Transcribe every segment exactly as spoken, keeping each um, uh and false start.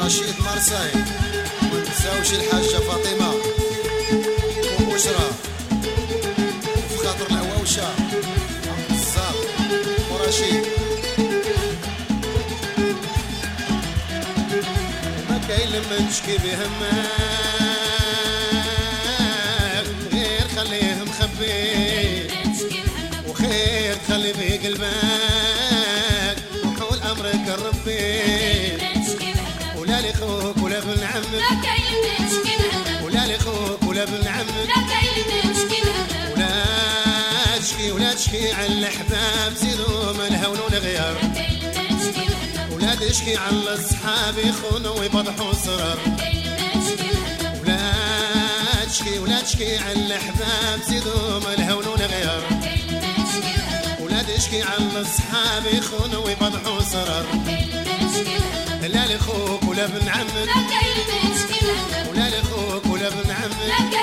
رشيد مرساي، منساوش الحاجة فاطمة وبشرى، وفي خاطر العواوشة عبد الزاق ورشيد. ما كاين لما نشكي بهمك غير خليه مخبي، وخير تخلي في قلبك وحول امرك الربي، ولا لخوك ولا ابن عمك، ولا لخوك ولا ابن عمك، ولا تشكي ولا تشكي على الاحباب زيدوا من الهون والغيار، ولا تشكي على الاصحاب يخونوا ويفضحوا سرر، ولا تشكي ولا تشكي على الاحباب زيدوا من الهون والغيار، ولا تشكي على الاصحاب يخونوا ويفضحوا سرر، لا لخوك ولا ابن عمك، ولا لخوك ولا ابن عمك،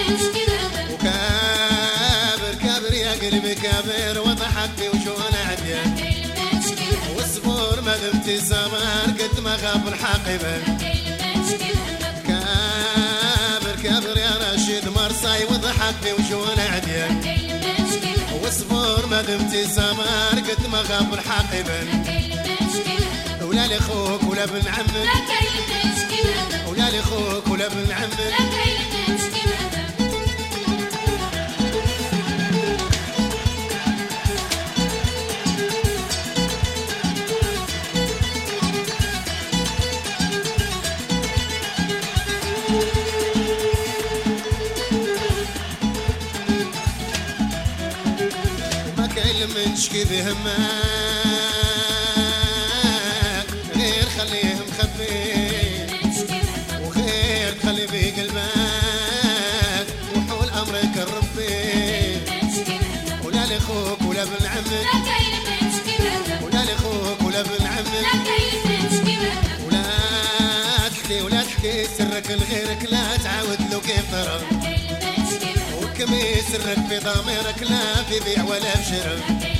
وكابر كابر يا قلبي كابر وضحكتي وشون عديان، واصبر ما دمت الزمان قد ما غاب الحاقبه، كابر كابر يا رشيد مرساي وضحكتي وشون عديان، واصبر ما دمت الزمان قد ما غاب الحاقبه، ولا لخوك ولا ابن عمك، ولا لخوك ولا ابن عمك. ما كاين لما نشكي بهمك غير خليه مخبي، وخير تخلي في قلبك وحول امرك الربي، ولا لخوك ولا ابن عمك، ولا لخوك ولا ابن عمك، ولا تحكي ولا تحكي سرك لغيرك، لا تعاود له كيف ترى، وكمي سرك في ضميرك لا في بيع ولا بشرى،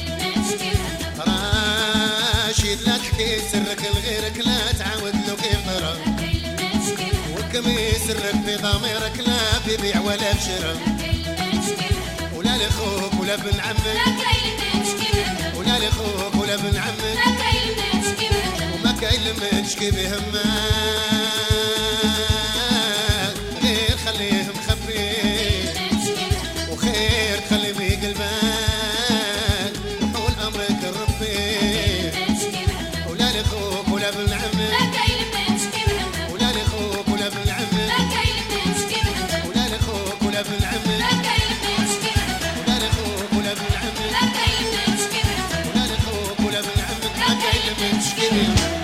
رشيد لا تحكي سرك لغيرك، لا تعاود له كيف ترى، وكمي سرك في ضميرك لا في بيع ولا بشرى، ولا لخوك ولا ابن عمك، ولا لخوك ولا ابن عمك، وما كاين لما نشكي بهمك غير خليه مخبي، وخير تخلي في قلبك وحول امرك الربي، ولا لخوك ولا ابن عمك، ولا لخوك ولا ابن عمك، ولا لخوك ولا ابن عمك، ولا لخوك ولا ابن عمك، ولا لخوك ولا ابن عمك. ما كاين لما نشكي بهمك.